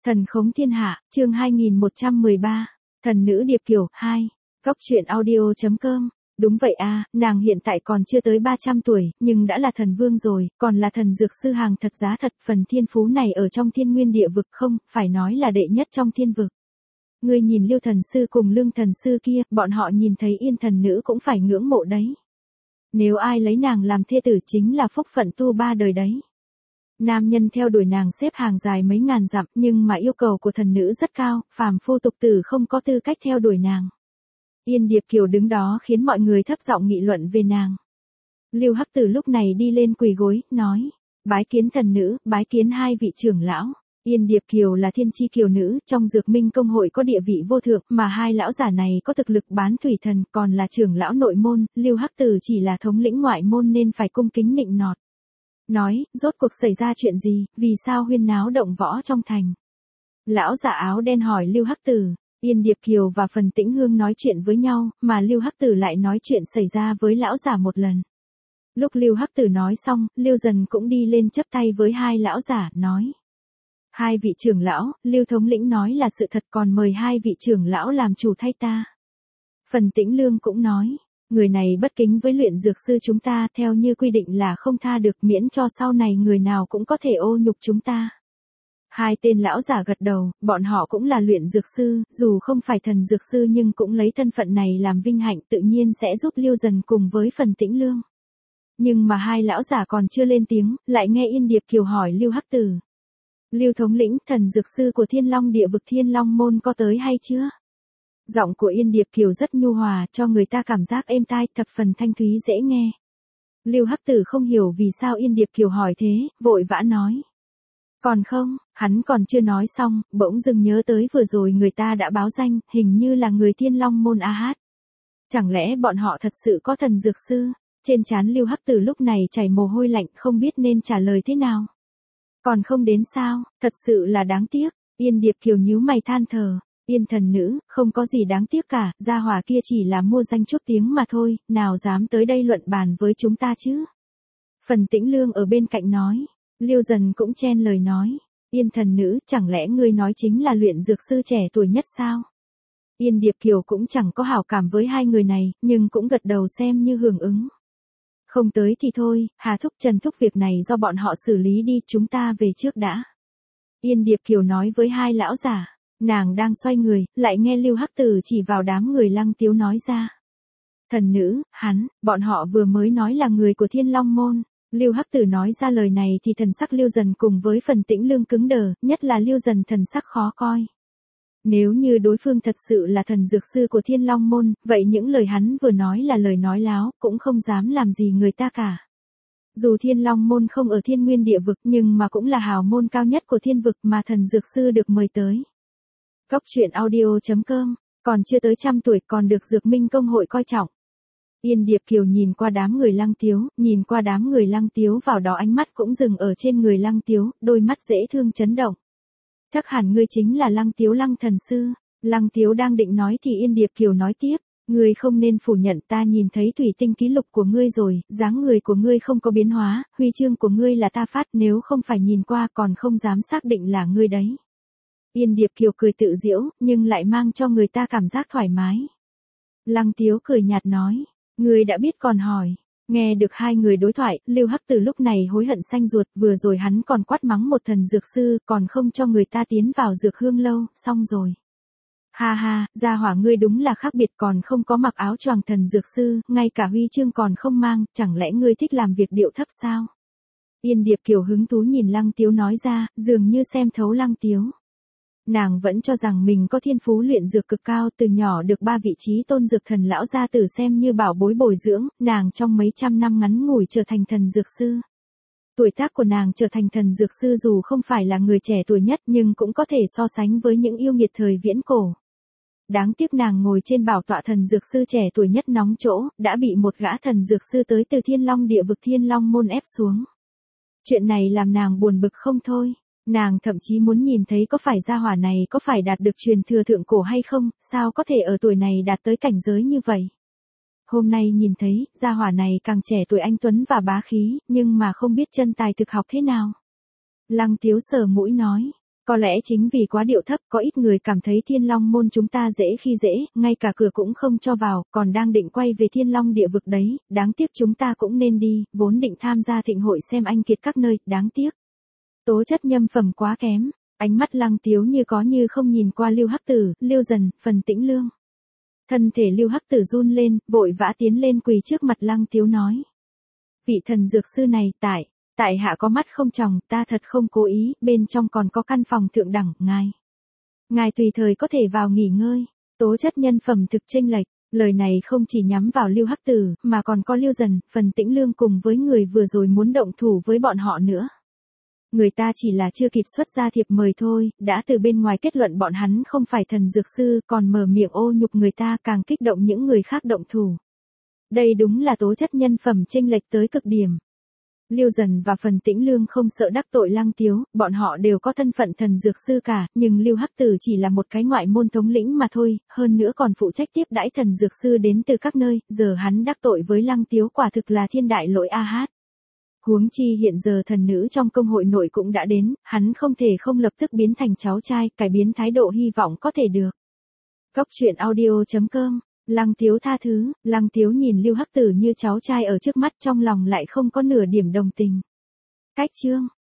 Thần khống thiên hạ, chương 2113. Thần nữ Điệp Kiều 2. Góc truyện audio.com. Đúng vậy a, nàng hiện tại còn chưa tới 300 tuổi, nhưng đã là thần vương rồi, còn là thần dược sư hàng thật giá thật, phần thiên phú này ở trong thiên nguyên địa vực không, phải nói là đệ nhất trong thiên vực. Ngươi nhìn Liêu thần sư cùng Lương thần sư kia, bọn họ nhìn thấy Yên thần nữ cũng phải ngưỡng mộ đấy. Nếu ai lấy nàng làm thê tử chính là phúc phận tu ba đời đấy. Nam nhân theo đuổi nàng xếp hàng dài mấy ngàn dặm, nhưng mà yêu cầu của thần nữ rất cao, phàm phu tục tử không có tư cách theo đuổi nàng. Yên Điệp Kiều đứng đó khiến mọi người thấp giọng nghị luận về nàng. Lưu Hắc Tử lúc này đi lên quỳ gối, nói: bái kiến thần nữ, bái kiến hai vị trưởng lão. Yên Điệp Kiều là thiên chi kiều nữ, trong Dược Minh công hội có địa vị vô thượng, mà hai lão giả này có thực lực bán thủy thần, còn là trưởng lão nội môn, Lưu Hắc Tử chỉ là thống lĩnh ngoại môn nên phải cung kính nịnh nọt. Nói, rốt cuộc xảy ra chuyện gì, vì sao huyên náo động võ trong thành? Lão giả áo đen hỏi Lưu Hắc Tử. Yên Điệp Kiều và Phần Tĩnh Hương nói chuyện với nhau, mà Lưu Hắc Tử lại nói chuyện xảy ra với lão giả một lần. Lúc Lưu Hắc Tử nói xong, Lưu Dần cũng đi lên chắp tay với hai lão giả, nói: hai vị trưởng lão, Lưu thống lĩnh nói là sự thật, còn mời hai vị trưởng lão làm chủ thay ta. Phần Tĩnh Lương cũng nói: người này bất kính với luyện dược sư chúng ta, theo như quy định là không tha được, miễn cho sau này người nào cũng có thể ô nhục chúng ta. Hai tên lão giả gật đầu, bọn họ cũng là luyện dược sư, dù không phải thần dược sư nhưng cũng lấy thân phận này làm vinh hạnh, tự nhiên sẽ giúp Lưu Dần cùng với Phần Tĩnh Lương. Nhưng mà hai lão giả còn chưa lên tiếng, lại nghe Yên Điệp Kiều hỏi Lưu Hắc Tử: Lưu thống lĩnh, thần dược sư của Thiên Long địa vực Thiên Long môn có tới hay chưa? Giọng của Yên Điệp Kiều rất nhu hòa, cho người ta cảm giác êm tai, thập phần thanh thúy dễ nghe. Lưu Hắc Tử không hiểu vì sao Yên Điệp Kiều hỏi thế, vội vã nói: còn không, hắn còn chưa nói xong, bỗng dưng nhớ tới vừa rồi người ta đã báo danh, hình như là người Thiên Long môn a hát. Chẳng lẽ bọn họ thật sự có thần dược sư? Trên trán Lưu Hắc Tử lúc này chảy mồ hôi lạnh, không biết nên trả lời thế nào. Còn không đến sao, thật sự là đáng tiếc. Yên Điệp Kiều nhíu mày than thở: Yên thần nữ, không có gì đáng tiếc cả, gia hỏa kia chỉ là mua danh chút tiếng mà thôi, nào dám tới đây luận bàn với chúng ta chứ. Phần Tĩnh Lương ở bên cạnh nói. Lưu Dần cũng chen lời nói: Yên thần nữ, chẳng lẽ ngươi nói chính là luyện dược sư trẻ tuổi nhất sao? Yên Điệp Kiều cũng chẳng có hảo cảm với hai người này, nhưng cũng gật đầu xem như hưởng ứng. Không tới thì thôi, Hà thúc Trần thúc, việc này do bọn họ xử lý đi, chúng ta về trước đã. Yên Điệp Kiều nói với hai lão giả. Nàng đang xoay người, lại nghe Lưu Hắc Tử chỉ vào đám người Lăng Tiếu nói ra: thần nữ, bọn họ vừa mới nói là người của Thiên Long môn. Lưu Hắc Tử nói ra lời này thì thần sắc Lưu Dần cùng với Phần Tĩnh Lương cứng đờ, nhất là Lưu Dần thần sắc khó coi. Nếu như đối phương thật sự là thần dược sư của Thiên Long môn, vậy những lời hắn vừa nói là lời nói láo, cũng không dám làm gì người ta cả. Dù Thiên Long môn không ở Thiên Nguyên địa vực nhưng mà cũng là hào môn cao nhất của thiên vực mà thần dược sư được mời tới. Góc truyện audio.com, còn chưa tới 100 tuổi còn được Dược Minh công hội coi trọng. Yên Điệp Kiều nhìn qua đám người Lăng Tiếu, vào đó ánh mắt cũng dừng ở trên người Lăng Tiếu, đôi mắt dễ thương chấn động. Chắc hẳn ngươi chính là Lăng Tiếu Lăng thần sư. Lăng Tiếu đang định nói thì Yên Điệp Kiều nói tiếp: ngươi không nên phủ nhận, ta nhìn thấy thủy tinh ký lục của ngươi rồi, dáng người của ngươi không có biến hóa, huy chương của ngươi là ta phát, nếu không phải nhìn qua còn không dám xác định là ngươi đấy. Yên Điệp Kiều cười tự giễu, nhưng lại mang cho người ta cảm giác thoải mái. Lăng Tiếu cười nhạt nói: ngươi đã biết còn hỏi. Nghe được hai người đối thoại, Lưu Hắc Tử lúc này hối hận xanh ruột, vừa rồi hắn còn quát mắng một thần dược sư, còn không cho người ta tiến vào dược hương lâu, xong rồi. Ha ha, gia hỏa ngươi đúng là khác biệt, còn không có mặc áo choàng thần dược sư, ngay cả huy chương còn không mang, chẳng lẽ ngươi thích làm việc điệu thấp sao? Yên Điệp Kiều hứng thú nhìn Lăng Tiếu nói ra, dường như xem thấu Lăng Tiếu. Nàng vẫn cho rằng mình có thiên phú luyện dược cực cao, từ nhỏ được 3 vị trí tôn dược thần lão gia tử xem như bảo bối bồi dưỡng, nàng trong mấy trăm năm ngắn ngủi trở thành thần dược sư. Tuổi tác của nàng trở thành thần dược sư dù không phải là người trẻ tuổi nhất nhưng cũng có thể so sánh với những yêu nghiệt thời viễn cổ. Đáng tiếc nàng ngồi trên bảo tọa thần dược sư trẻ tuổi nhất nóng chỗ, đã bị một gã thần dược sư tới từ Thiên Long địa vực Thiên Long môn ép xuống. Chuyện này làm nàng buồn bực không thôi. Nàng thậm chí muốn nhìn thấy có phải gia hỏa này có phải đạt được truyền thừa thượng cổ hay không, sao có thể ở tuổi này đạt tới cảnh giới như vậy. Hôm nay nhìn thấy, gia hỏa này càng trẻ tuổi anh tuấn và bá khí, nhưng mà không biết chân tài thực học thế nào. Lăng Tiếu sờ mũi nói: Có lẽ chính vì quá điệu thấp, có ít người cảm thấy Thiên Long môn chúng ta dễ khi dễ, ngay cả cửa cũng không cho vào, còn đang định quay về Thiên Long địa vực đấy, đáng tiếc chúng ta cũng nên đi, vốn định tham gia thịnh hội xem anh kiệt các nơi, đáng tiếc. Tố chất nhân phẩm quá kém, ánh mắt Lăng Tiếu như có như không nhìn qua Lưu Hắc Tử, Lưu Dần, Phần Tĩnh Lương. Thân thể Lưu Hắc Tử run lên, vội vã tiến lên quỳ trước mặt Lăng Tiếu nói. Vị thần dược sư này, tại hạ có mắt không tròng, ta thật không cố ý, bên trong còn có căn phòng thượng đẳng, ngài tùy thời có thể vào nghỉ ngơi. Tố chất nhân phẩm thực chênh lệch, lời này không chỉ nhắm vào Lưu Hắc Tử, mà còn có Lưu Dần, Phần Tĩnh Lương cùng với người vừa rồi muốn động thủ với bọn họ nữa. Người ta chỉ là chưa kịp xuất ra thiệp mời thôi, đã từ bên ngoài kết luận bọn hắn không phải thần dược sư, còn mở miệng ô nhục người ta, càng kích động những người khác động thủ. Đây đúng là tố chất nhân phẩm chênh lệch tới cực điểm. Lưu Dần và Phần Tĩnh Lương không sợ đắc tội Lăng Tiếu, bọn họ đều có thân phận thần dược sư cả, nhưng Lưu Hắc Tử chỉ là một cái ngoại môn thống lĩnh mà thôi, hơn nữa còn phụ trách tiếp đãi thần dược sư đến từ các nơi, giờ hắn đắc tội với Lăng Tiếu quả thực là thiên đại lỗi a hát. Huống chi hiện giờ thần nữ trong công hội nội cũng đã đến, hắn không thể không lập tức biến thành cháu trai, cải biến thái độ hy vọng có thể được. Góc truyện audio.com, Lăng Tiếu tha thứ, Lăng Tiếu nhìn Lưu Hắc Tử như cháu trai ở trước mắt, trong lòng lại không có nửa điểm đồng tình. Cách chương